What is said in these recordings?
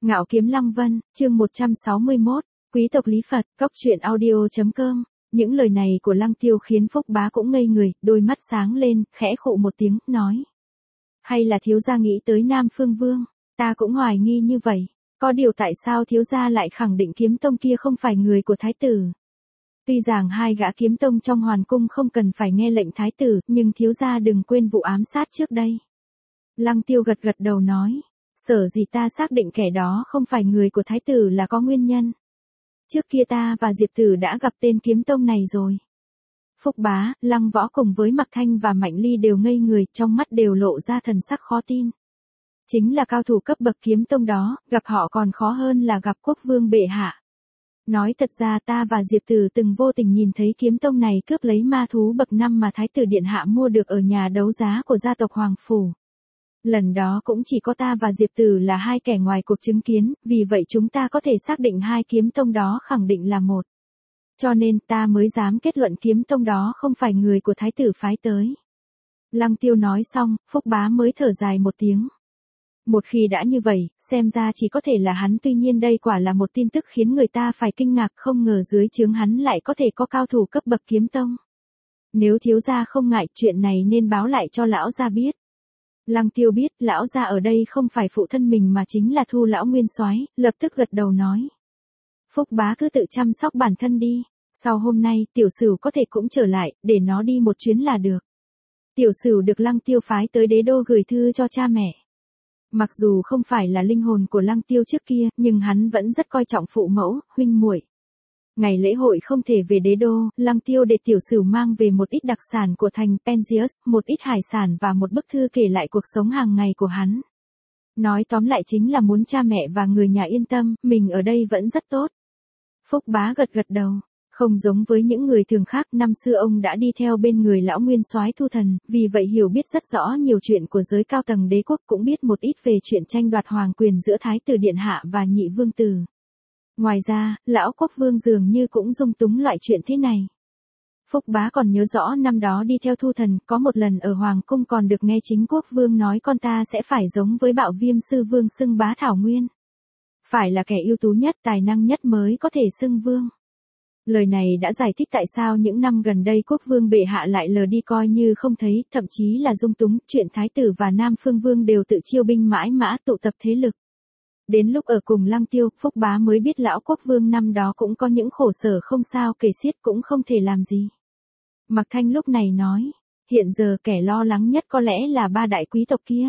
Ngạo Kiếm Lăng Vân, chương 161, Quý tộc Lý Phật, Cốc truyện audio.com. Những lời này của Lăng Tiêu khiến Phúc Bá cũng ngây người, đôi mắt sáng lên, khẽ khụ một tiếng, nói. Hay là thiếu gia nghĩ tới Nam Phương Vương, ta cũng hoài nghi như vậy. Có điều tại sao thiếu gia lại khẳng định kiếm tông kia không phải người của thái tử? Tuy rằng hai gã kiếm tông trong hoàn cung không cần phải nghe lệnh thái tử, nhưng thiếu gia đừng quên vụ ám sát trước đây. Lăng Tiêu gật gật đầu nói. Sở gì ta xác định kẻ đó không phải người của thái tử là có nguyên nhân. Trước kia ta và Diệp Tử đã gặp tên kiếm tông này rồi. Phúc Bá, Lăng Võ cùng với Mạc Thanh và Mạnh Ly đều ngây người, trong mắt đều lộ ra thần sắc khó tin. Chính là cao thủ cấp bậc kiếm tông đó, gặp họ còn khó hơn là gặp quốc vương bệ hạ. Nói thật ra ta và Diệp Tử từng vô tình nhìn thấy kiếm tông này cướp lấy ma thú bậc 5 mà thái tử điện hạ mua được ở nhà đấu giá của gia tộc Hoàng Phủ. Lần đó cũng chỉ có ta và Diệp Tử là hai kẻ ngoài cuộc chứng kiến, vì vậy chúng ta có thể xác định hai kiếm tông đó khẳng định là một. Cho nên ta mới dám kết luận kiếm tông đó không phải người của thái tử phái tới. Lăng Tiêu nói xong, Phúc Bá mới thở dài một tiếng. Một khi đã như vậy, xem ra chỉ có thể là hắn, tuy nhiên đây quả là một tin tức khiến người ta phải kinh ngạc, không ngờ dưới trướng hắn lại có thể có cao thủ cấp bậc kiếm tông. Nếu thiếu gia không ngại, chuyện này nên báo lại cho lão gia biết. Lăng Tiêu biết lão gia ở đây không phải phụ thân mình mà chính là Thu lão nguyên soái, lập tức gật đầu nói. Phúc Bá cứ tự chăm sóc bản thân đi, sau hôm nay tiểu sửu có thể cũng trở lại, để nó đi một chuyến là được. Tiểu sửu được Lăng Tiêu phái tới đế đô gửi thư cho cha mẹ. Mặc dù không phải là linh hồn của Lăng Tiêu trước kia, nhưng hắn vẫn rất coi trọng phụ mẫu, huynh muội. Ngày lễ hội không thể về đế đô, Lăng Tiêu để tiểu sửu mang về một ít đặc sản của thành Penzius, một ít hải sản và một bức thư kể lại cuộc sống hàng ngày của hắn. Nói tóm lại chính là muốn cha mẹ và người nhà yên tâm, mình ở đây vẫn rất tốt. Phúc Bá gật gật đầu. Không giống với những người thường khác, năm xưa ông đã đi theo bên người lão nguyên soái Thu Thần, vì vậy hiểu biết rất rõ nhiều chuyện của giới cao tầng đế quốc, cũng biết một ít về chuyện tranh đoạt hoàng quyền giữa thái tử điện hạ và nhị vương tử. Ngoài ra, lão quốc vương dường như cũng dung túng loại chuyện thế này. Phúc Bá còn nhớ rõ năm đó đi theo Thu Thần, có một lần ở hoàng cung còn được nghe chính quốc vương nói con ta sẽ phải giống với Bạo Viêm sư vương xưng bá thảo nguyên. Phải là kẻ ưu tú nhất, tài năng nhất mới có thể xưng vương. Lời này đã giải thích tại sao những năm gần đây quốc vương bệ hạ lại lờ đi coi như không thấy, thậm chí là dung túng, chuyện thái tử và Nam Phương Vương đều tự chiêu binh mãi mã tụ tập thế lực. Đến lúc ở cùng Lăng Tiêu, Phúc Bá mới biết lão quốc vương năm đó cũng có những khổ sở không sao kể xiết, cũng không thể làm gì. Mạc Thanh lúc này nói, hiện giờ kẻ lo lắng nhất có lẽ là ba đại quý tộc kia.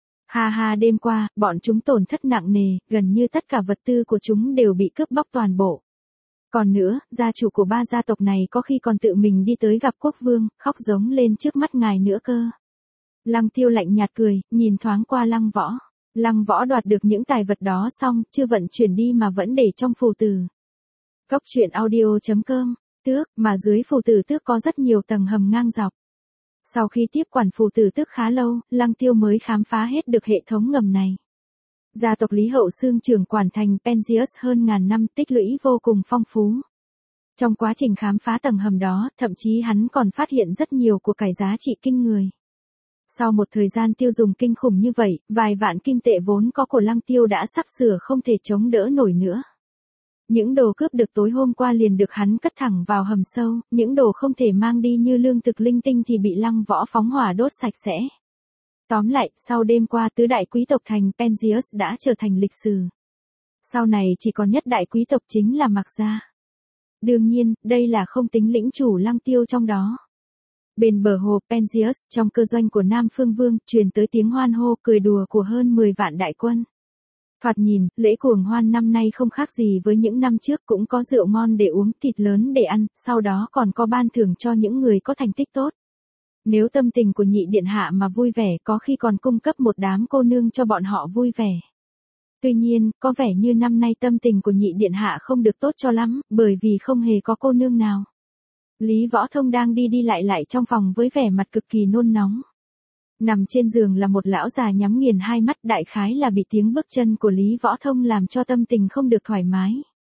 Ha ha, đêm qua, bọn chúng tổn thất nặng nề, gần như tất cả vật tư của chúng đều bị cướp bóc toàn bộ. Còn nữa, gia chủ của ba gia tộc này có khi còn tự mình đi tới gặp quốc vương, khóc giống lên trước mắt ngài nữa cơ. Lăng Tiêu lạnh nhạt cười, nhìn thoáng qua Lăng Võ. Lăng Võ đoạt được những tài vật đó xong, chưa vận chuyển đi mà vẫn để trong phù tử. Cốc truyện audio.com, tước, mà dưới phù tử tước có rất nhiều tầng hầm ngang dọc. Sau khi tiếp quản phù tử tước khá lâu, Lăng Tiêu mới khám phá hết được hệ thống ngầm này. Gia tộc Lý Hậu Xương trưởng quản thành Penzius hơn ngàn năm, tích lũy vô cùng phong phú. Trong quá trình khám phá tầng hầm đó, thậm chí hắn còn phát hiện rất nhiều của cải giá trị kinh người. Sau một thời gian tiêu dùng kinh khủng như vậy, vài vạn kim tệ vốn có của Lăng Tiêu đã sắp sửa không thể chống đỡ nổi nữa. Những đồ cướp được tối hôm qua liền được hắn cất thẳng vào hầm sâu, những đồ không thể mang đi như lương thực linh tinh thì bị Lăng Võ phóng hỏa đốt sạch sẽ. Tóm lại, sau đêm qua tứ đại quý tộc thành Penzius đã trở thành lịch sử. Sau này chỉ còn nhất đại quý tộc chính là Mạc gia. Đương nhiên, đây là không tính lĩnh chủ Lăng Tiêu trong đó. Bên bờ hồ Penzius, trong cơ doanh của Nam Phương Vương, truyền tới tiếng hoan hô cười đùa của hơn 10 vạn đại quân. Thoạt nhìn, lễ cuồng hoan năm nay không khác gì với những năm trước, cũng có rượu ngon để uống, thịt lớn để ăn, sau đó còn có ban thưởng cho những người có thành tích tốt. Nếu tâm tình của nhị điện hạ mà vui vẻ, có khi còn cung cấp một đám cô nương cho bọn họ vui vẻ. Tuy nhiên, có vẻ như năm nay tâm tình của nhị điện hạ không được tốt cho lắm, bởi vì không hề có cô nương nào. Lý Võ Thông đang đi đi lại trong phòng với vẻ mặt cực kỳ nôn nóng. Nằm trên giường là một lão già nhắm nghiền hai mắt, đại khái là bị tiếng bước chân của Lý Võ Thông làm cho tâm tình không được thoải mái.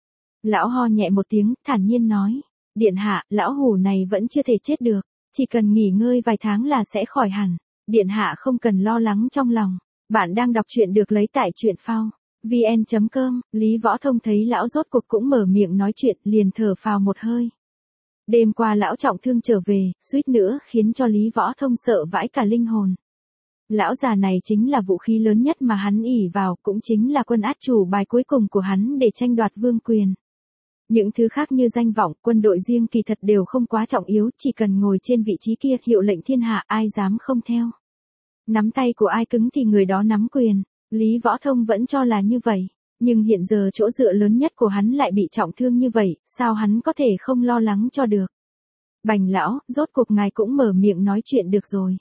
Lão ho nhẹ một tiếng, thản nhiên nói, điện hạ, lão hủ này vẫn chưa thể chết được. Chỉ cần nghỉ ngơi vài tháng là sẽ khỏi hẳn. Điện hạ không cần lo lắng trong lòng. Bạn đang đọc truyện được lấy tại truyện phao. vn.com, Lý Võ Thông thấy lão rốt cuộc cũng mở miệng nói chuyện, liền thở phào một hơi. Đêm qua lão trọng thương trở về, suýt nữa khiến cho Lý Võ Thông sợ vãi cả linh hồn. Lão già này chính là vũ khí lớn nhất mà hắn ỷ vào, cũng chính là quân át chủ bài cuối cùng của hắn để tranh đoạt vương quyền. Những thứ khác như danh vọng, quân đội riêng kỳ thật đều không quá trọng yếu, chỉ cần ngồi trên vị trí kia, hiệu lệnh thiên hạ, ai dám không theo. Nắm tay của ai cứng thì người đó nắm quyền. Lý Võ Thông vẫn cho là như vậy, nhưng hiện giờ chỗ dựa lớn nhất của hắn lại bị trọng thương như vậy, sao hắn có thể không lo lắng cho được. Bành lão, rốt cuộc ngài cũng mở miệng nói chuyện được rồi.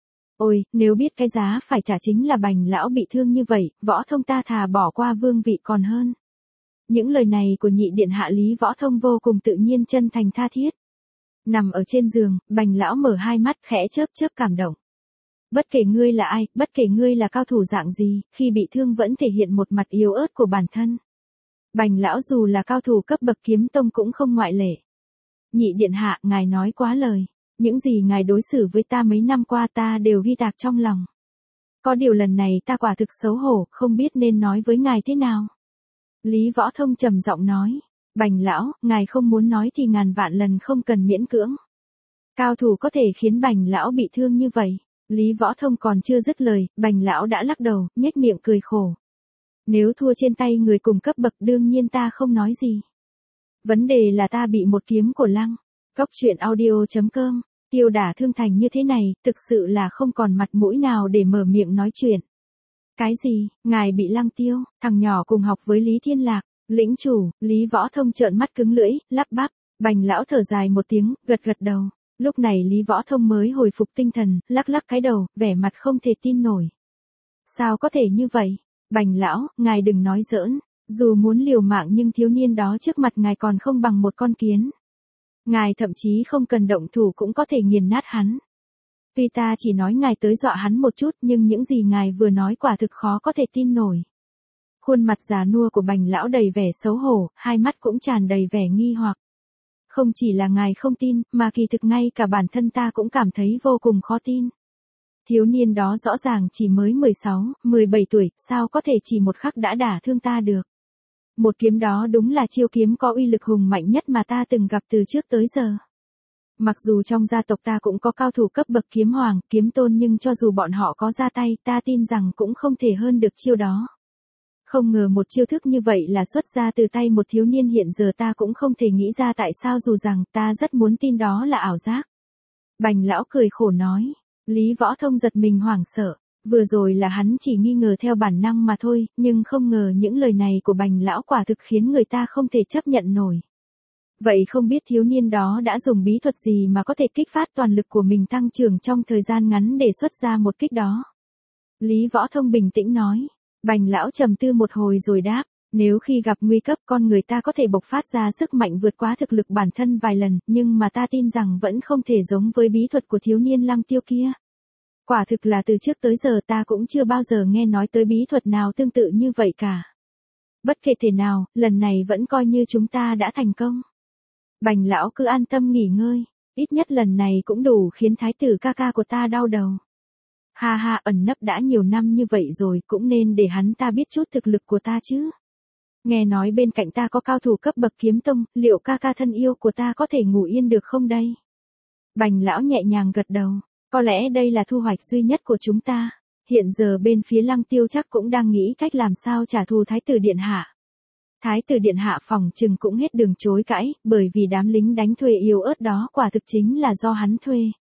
Ôi, nếu biết cái giá phải trả chính là Bành lão bị thương như vậy, Võ Thông ta thà bỏ qua vương vị còn hơn. Những lời này của nhị điện hạ Lý Võ Thông vô cùng tự nhiên, chân thành tha thiết. Nằm ở trên giường, Bành lão mở hai mắt khẽ chớp chớp cảm động. Bất kể ngươi là ai, bất kể ngươi là cao thủ dạng gì, khi bị thương vẫn thể hiện một mặt yếu ớt của bản thân. Bành lão dù là cao thủ cấp bậc kiếm tông cũng không ngoại lệ. Nhị điện hạ, ngài nói quá lời. Những gì ngài đối xử với ta mấy năm qua ta đều ghi tạc trong lòng. Có điều lần này ta quả thực xấu hổ, không biết nên nói với ngài thế nào. Lý Võ Thông trầm giọng nói. Bành lão, ngài không muốn nói thì ngàn vạn lần không cần miễn cưỡng. Cao thủ có thể khiến Bành lão bị thương như vậy. Lý Võ Thông còn chưa dứt lời, Bành lão đã lắc đầu, nhếch miệng cười khổ. Nếu thua trên tay người cùng cấp bậc đương nhiên ta không nói gì. Vấn đề là ta bị một kiếm của Lăng. Cóc truyện audio.com, tiêu đả thương thành như thế này, thực sự là không còn mặt mũi nào để mở miệng nói chuyện. Cái gì, ngài bị Lăng Tiêu, thằng nhỏ cùng học với Lý Thiên Lạc, lĩnh chủ, Lý Võ Thông trợn mắt cứng lưỡi, lắp bắp, Bành lão thở dài một tiếng, gật gật đầu. Lúc này Lý Võ Thông mới hồi phục tinh thần, lắc lắc cái đầu, vẻ mặt không thể tin nổi. Sao có thể như vậy? Bành lão, ngài đừng nói giỡn, dù muốn liều mạng nhưng thiếu niên đó trước mặt ngài còn không bằng một con kiến. Ngài thậm chí không cần động thủ cũng có thể nghiền nát hắn. Tuy ta chỉ nói ngài tới dọa hắn một chút nhưng những gì ngài vừa nói quả thực khó có thể tin nổi. Khuôn mặt già nua của Bành lão đầy vẻ xấu hổ, hai mắt cũng tràn đầy vẻ nghi hoặc. Không chỉ là ngài không tin, mà kỳ thực ngay cả bản thân ta cũng cảm thấy vô cùng khó tin. Thiếu niên đó rõ ràng chỉ mới 16, 17 tuổi, sao có thể chỉ một khắc đã đả thương ta được. Một kiếm đó đúng là chiêu kiếm có uy lực hùng mạnh nhất mà ta từng gặp từ trước tới giờ. Mặc dù trong gia tộc ta cũng có cao thủ cấp bậc kiếm hoàng, kiếm tôn nhưng cho dù bọn họ có ra tay, ta tin rằng cũng không thể hơn được chiêu đó. Không ngờ một chiêu thức như vậy là xuất ra từ tay một thiếu niên, hiện giờ ta cũng không thể nghĩ ra tại sao, dù rằng ta rất muốn tin đó là ảo giác. Bành lão cười khổ nói. Lý Võ Thông giật mình hoảng sợ. Vừa rồi là hắn chỉ nghi ngờ theo bản năng mà thôi, nhưng không ngờ những lời này của Bành lão quả thực khiến người ta không thể chấp nhận nổi. Vậy không biết thiếu niên đó đã dùng bí thuật gì mà có thể kích phát toàn lực của mình tăng trưởng trong thời gian ngắn để xuất ra một kích đó? Lý Võ Thông bình tĩnh nói. Bành lão trầm tư một hồi rồi đáp. Nếu khi gặp nguy cấp con người ta có thể bộc phát ra sức mạnh vượt quá thực lực bản thân vài lần, nhưng mà ta tin rằng vẫn không thể giống với bí thuật của thiếu niên Lăng Tiêu kia. Quả thực là từ trước tới giờ ta cũng chưa bao giờ nghe nói tới bí thuật nào tương tự như vậy cả. Bất kể thế nào, lần này vẫn coi như chúng ta đã thành công. Bành lão cứ an tâm nghỉ ngơi, ít nhất lần này cũng đủ khiến thái tử ca ca của ta đau đầu. Ha ha, ẩn nấp đã nhiều năm như vậy rồi, cũng nên để hắn ta biết chút thực lực của ta chứ. Nghe nói bên cạnh ta có cao thủ cấp bậc kiếm tông, liệu ca ca thân yêu của ta có thể ngủ yên được không đây? Bành lão nhẹ nhàng gật đầu. Có lẽ đây là thu hoạch duy nhất của chúng ta. Hiện giờ bên phía Lăng Tiêu chắc cũng đang nghĩ cách làm sao trả thù Thái tử Điện Hạ. Thái tử Điện Hạ phòng chừng cũng hết đường chối cãi, bởi vì đám lính đánh thuê yếu ớt đó quả thực chính là do hắn thuê.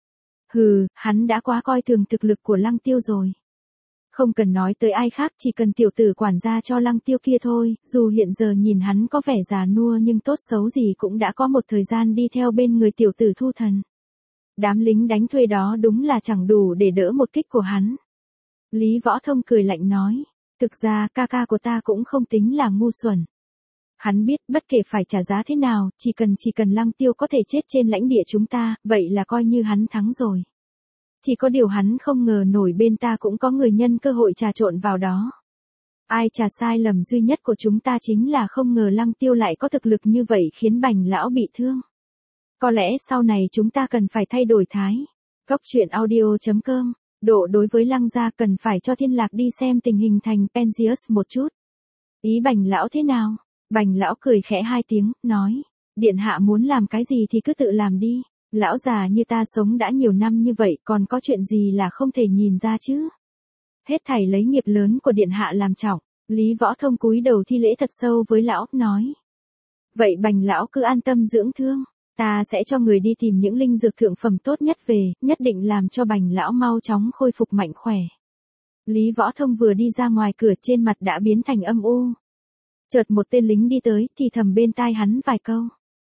Hừ, hắn đã quá coi thường thực lực của Lăng Tiêu rồi. Không cần nói tới ai khác, chỉ cần tiểu tử quản gia cho Lăng Tiêu kia thôi, dù hiện giờ nhìn hắn có vẻ già nua nhưng tốt xấu gì cũng đã có một thời gian đi theo bên người tiểu tử Thu Thần. Đám lính đánh thuê đó đúng là chẳng đủ để đỡ một kích của hắn. Lý Võ Thông cười lạnh nói. Thực ra ca ca của ta cũng không tính là ngu xuẩn. Hắn biết bất kể phải trả giá thế nào, chỉ cần Lăng Tiêu có thể chết trên lãnh địa chúng ta, vậy là coi như hắn thắng rồi. Chỉ có điều hắn không ngờ nổi bên ta cũng có người nhân cơ hội trà trộn vào đó. Ai chà, sai lầm duy nhất của chúng ta chính là không ngờ Lăng Tiêu lại có thực lực như vậy khiến Bành lão bị thương. Có lẽ sau này chúng ta cần phải thay đổi thái. Cóc truyện audio.com, độ đối với Lăng gia cần phải cho Thiên Lạc đi xem tình hình thành Penzius một chút. Ý Bành lão thế nào? Bành lão cười khẽ hai tiếng, nói. Điện hạ muốn làm cái gì thì cứ tự làm đi. Lão già như ta sống đã nhiều năm như vậy còn có chuyện gì là không thể nhìn ra chứ? Hết thảy lấy nghiệp lớn của điện hạ làm trọng. Lý Võ Thông cúi đầu thi lễ thật sâu với lão, nói. Vậy Bành lão cứ an tâm dưỡng thương. Ta sẽ cho người đi tìm những linh dược thượng phẩm tốt nhất về, nhất định làm cho Bành lão mau chóng khôi phục mạnh khỏe. Lý Võ Thông vừa đi ra ngoài cửa trên mặt đã biến thành âm u. Chợt một tên lính đi tới thì thầm bên tai hắn vài câu.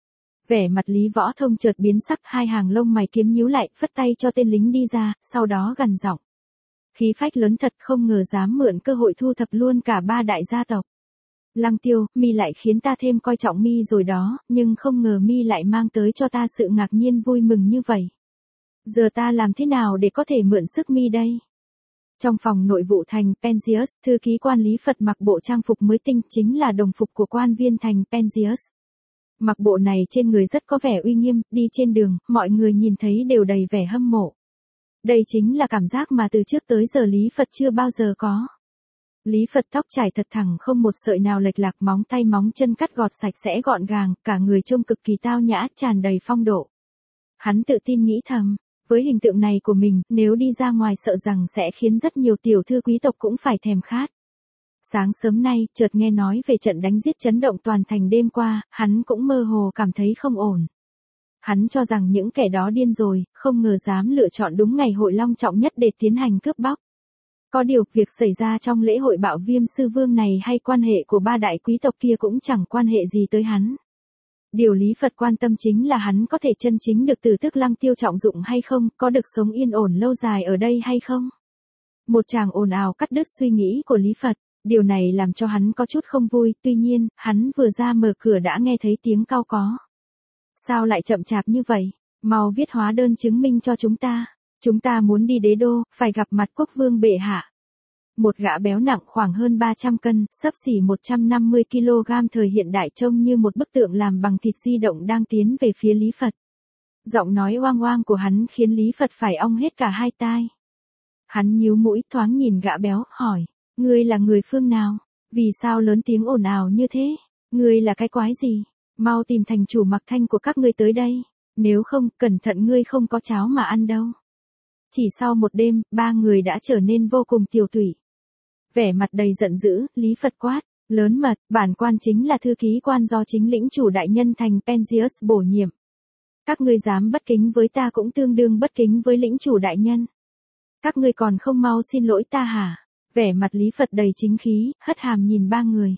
Vẻ mặt Lý Võ Thông chợt biến sắc, hai hàng lông mày kiếm nhíu lại, phất tay cho tên lính đi ra, sau đó gằn giọng. Khí phách lớn thật, không ngờ dám mượn cơ hội thu thập luôn cả ba đại gia tộc. Lăng Tiêu, mi lại khiến ta thêm coi trọng mi rồi đó, nhưng không ngờ mi lại mang tới cho ta sự ngạc nhiên vui mừng như vậy. Giờ ta làm thế nào để có thể mượn sức mi đây? Trong phòng nội vụ thành Penzius, thư ký quan Lý Phật mặc bộ trang phục mới tinh, chính là đồng phục của quan viên thành Penzius. Mặc bộ này trên người rất có vẻ uy nghiêm, đi trên đường, mọi người nhìn thấy đều đầy vẻ hâm mộ. Đây chính là cảm giác mà từ trước tới giờ Lý Phật chưa bao giờ có. Lý Phật tóc trải thật thẳng không một sợi nào lệch lạc, móng tay móng chân cắt gọt sạch sẽ gọn gàng, cả người trông cực kỳ tao nhã, tràn đầy phong độ. Hắn tự tin nghĩ thầm, với hình tượng này của mình, nếu đi ra ngoài sợ rằng sẽ khiến rất nhiều tiểu thư quý tộc cũng phải thèm khát. Sáng sớm nay, chợt nghe nói về trận đánh giết chấn động toàn thành đêm qua, hắn cũng mơ hồ cảm thấy không ổn. Hắn cho rằng những kẻ đó điên rồi, không ngờ dám lựa chọn đúng ngày hội long trọng nhất để tiến hành cướp bóc. Có điều, việc xảy ra trong lễ hội Bạo Viêm Sư Vương này hay quan hệ của ba đại quý tộc kia cũng chẳng quan hệ gì tới hắn. Điều Lý Phật quan tâm chính là hắn có thể chân chính được từ Tức Lăng Tiêu trọng dụng hay không, có được sống yên ổn lâu dài ở đây hay không. Một tràng ồn ào cắt đứt suy nghĩ của Lý Phật, điều này làm cho hắn có chút không vui, tuy nhiên, hắn vừa ra mở cửa đã nghe thấy tiếng cau có. Sao lại chậm chạp như vậy? Mau viết hóa đơn chứng minh cho chúng ta. Chúng ta muốn đi đế đô, phải gặp mặt quốc vương bệ hạ. Một gã béo nặng khoảng hơn 300 cân, xấp xỉ 150 kg thời hiện đại trông như một bức tượng làm bằng thịt di động đang tiến về phía Lý Phật. Giọng nói oang oang của hắn khiến Lý Phật phải ong hết cả hai tai. Hắn nhíu mũi thoáng nhìn gã béo, hỏi, ngươi là người phương nào? Vì sao lớn tiếng ồn ào như thế? Ngươi là cái quái gì? Mau tìm thành chủ Mặc Thanh của các ngươi tới đây. Nếu không, cẩn thận ngươi không có cháo mà ăn đâu. Chỉ sau một đêm, ba người đã trở nên vô cùng tiều tụy. Vẻ mặt đầy giận dữ, Lý Phật quát, lớn mật, bản quan chính là thư ký quan do chính lĩnh chủ đại nhân thành Penzius bổ nhiệm. Các ngươi dám bất kính với ta cũng tương đương bất kính với lĩnh chủ đại nhân. Các ngươi còn không mau xin lỗi ta hả? Vẻ mặt Lý Phật đầy chính khí, hất hàm nhìn ba người.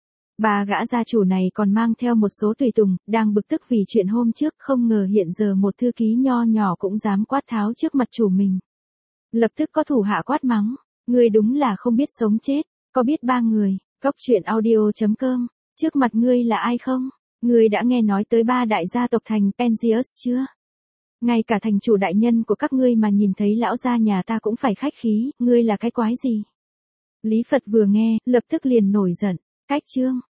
Ba gã gia chủ này còn mang theo một số tùy tùng, đang bực tức vì chuyện hôm trước, không ngờ hiện giờ một thư ký nho nhỏ cũng dám quát tháo trước mặt chủ mình. Lập tức có thủ hạ quát mắng, ngươi đúng là không biết sống chết, có biết ba người, Cốc.audio.com, trước mặt ngươi là ai không? Ngươi đã nghe nói tới ba đại gia tộc thành Penzius chưa? Ngay cả thành chủ đại nhân của các ngươi mà nhìn thấy lão gia nhà ta cũng phải khách khí, ngươi là cái quái gì? Lý Phật vừa nghe, lập tức liền nổi giận, cách chương.